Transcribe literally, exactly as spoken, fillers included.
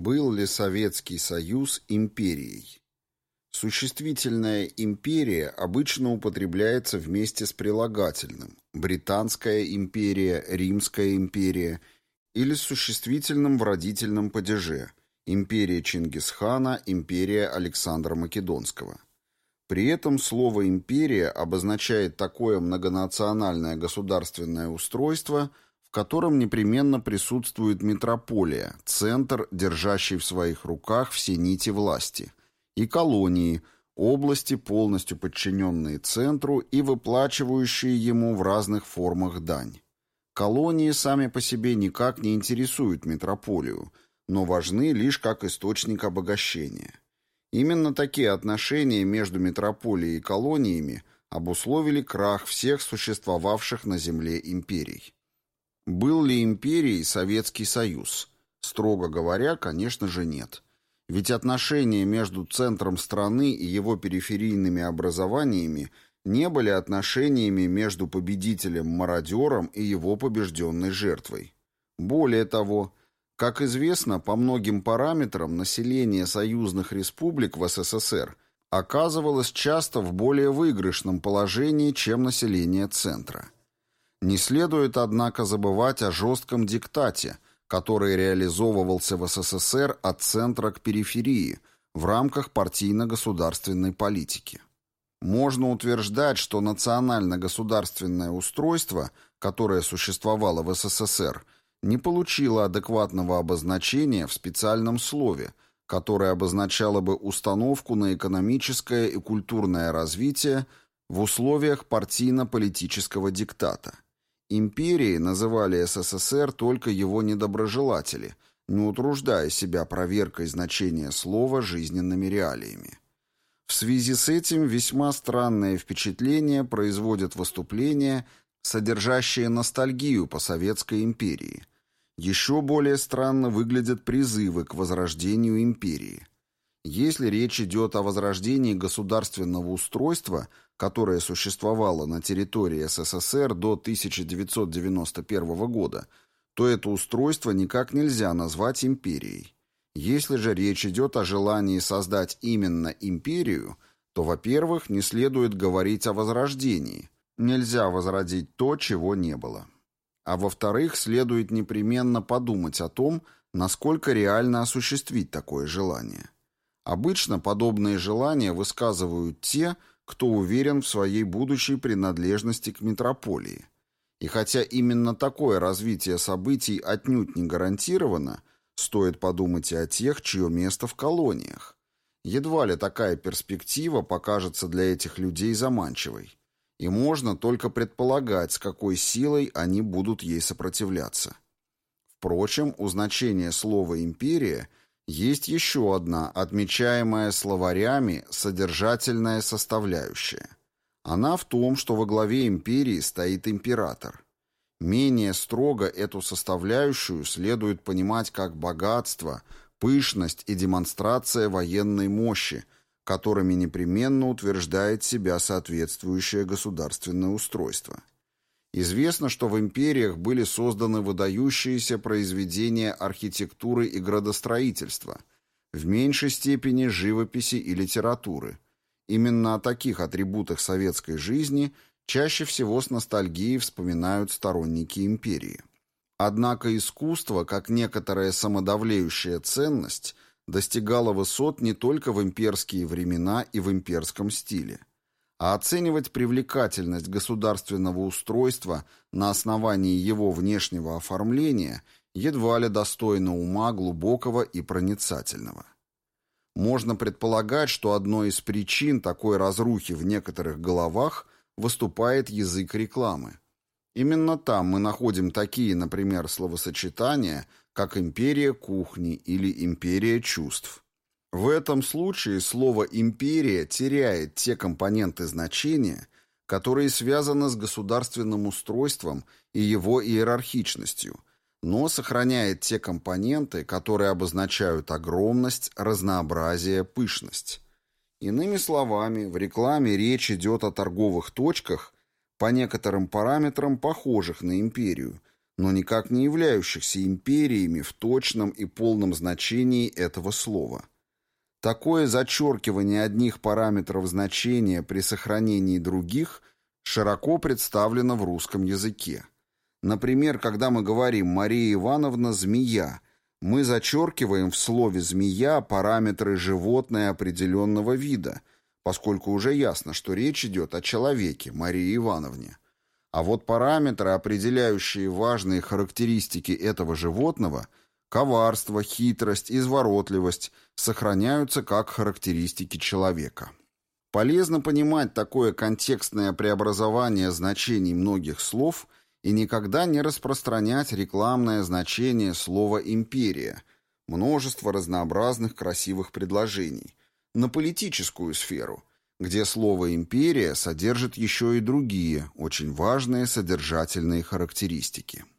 Был ли Советский Союз империей? Существительное «империя» обычно употребляется вместе с прилагательным «Британская империя», «Римская империя» или с существительным в родительном падеже «Империя Чингисхана», «Империя Александра Македонского». При этом слово «империя» обозначает такое многонациональное государственное устройство, в котором непременно присутствует метрополия, центр, держащий в своих руках все нити власти, и колонии, области, полностью подчиненные центру и выплачивающие ему в разных формах дань. Колонии сами по себе никак не интересуют метрополию, но важны лишь как источник обогащения. Именно такие отношения между метрополией и колониями обусловили крах всех существовавших на земле империй. Был ли империей Советский Союз? Строго говоря, конечно же, нет. Ведь отношения между центром страны и его периферийными образованиями не были отношениями между победителем-мародером и его побежденной жертвой. Более того, как известно, по многим параметрам население союзных республик в СССР оказывалось часто в более выигрышном положении, чем население центра. Не следует, однако, забывать о жестком диктате, который реализовывался в СССР от центра к периферии в рамках партийно-государственной политики. Можно утверждать, что национально-государственное устройство, которое существовало в СССР, не получило адекватного обозначения в специальном слове, которое обозначало бы установку на экономическое и культурное развитие в условиях партийно-политического диктата. Империей называли СССР только его недоброжелатели, не утруждая себя проверкой значения слова жизненными реалиями. В связи с этим весьма странное впечатление производят выступления, содержащие ностальгию по Советской империи. Еще более странно выглядят призывы к возрождению империи. Если речь идет о возрождении государственного устройства, которое существовало на территории СССР до тысяча девятьсот девяносто первого года, то это устройство никак нельзя назвать империей. Если же речь идет о желании создать именно империю, то, во-первых, не следует говорить о возрождении. Нельзя возродить то, чего не было. А во-вторых, следует непременно подумать о том, насколько реально осуществить такое желание. Обычно подобные желания высказывают те, кто уверен в своей будущей принадлежности к метрополии. И хотя именно такое развитие событий отнюдь не гарантировано, стоит подумать и о тех, чье место в колониях. Едва ли такая перспектива покажется для этих людей заманчивой. И можно только предполагать, с какой силой они будут ей сопротивляться. Впрочем, у значения слова «империя» есть еще одна, отмечаемая словарями, содержательная составляющая. Она в том, что во главе империи стоит император. Менее строго эту составляющую следует понимать как богатство, пышность и демонстрация военной мощи, которыми непременно утверждает себя соответствующее государственное устройство. Известно, что в империях были созданы выдающиеся произведения архитектуры и градостроительства, в меньшей степени живописи и литературы. Именно о таких атрибутах советской жизни чаще всего с ностальгией вспоминают сторонники империи. Однако искусство, как некоторая самодовлеющая ценность, достигало высот не только в имперские времена и в имперском стиле. А оценивать привлекательность государственного устройства на основании его внешнего оформления едва ли достойно ума глубокого и проницательного. Можно предполагать, что одной из причин такой разрухи в некоторых головах выступает язык рекламы. Именно там мы находим такие, например, словосочетания, как «империя кухни» или «империя чувств». В этом случае слово «империя» теряет те компоненты значения, которые связаны с государственным устройством и его иерархичностью, но сохраняет те компоненты, которые обозначают огромность, разнообразие, пышность. Иными словами, в рекламе речь идет о торговых точках, по некоторым параметрам похожих на империю, но никак не являющихся империями в точном и полном значении этого слова. Такое зачеркивание одних параметров значения при сохранении других широко представлено в русском языке. Например, когда мы говорим «Мария Ивановна – змея», мы зачеркиваем в слове «змея» параметры животное определенного вида, поскольку уже ясно, что речь идет о человеке, Марии Ивановне. А вот параметры, определяющие важные характеристики этого животного – коварство, хитрость, изворотливость – сохраняются как характеристики человека. Полезно понимать такое контекстное преобразование значений многих слов и никогда не распространять рекламное значение слова «империя», множество разнообразных красивых предложений, на политическую сферу, где слово «империя» содержит еще и другие, очень важные содержательные характеристики.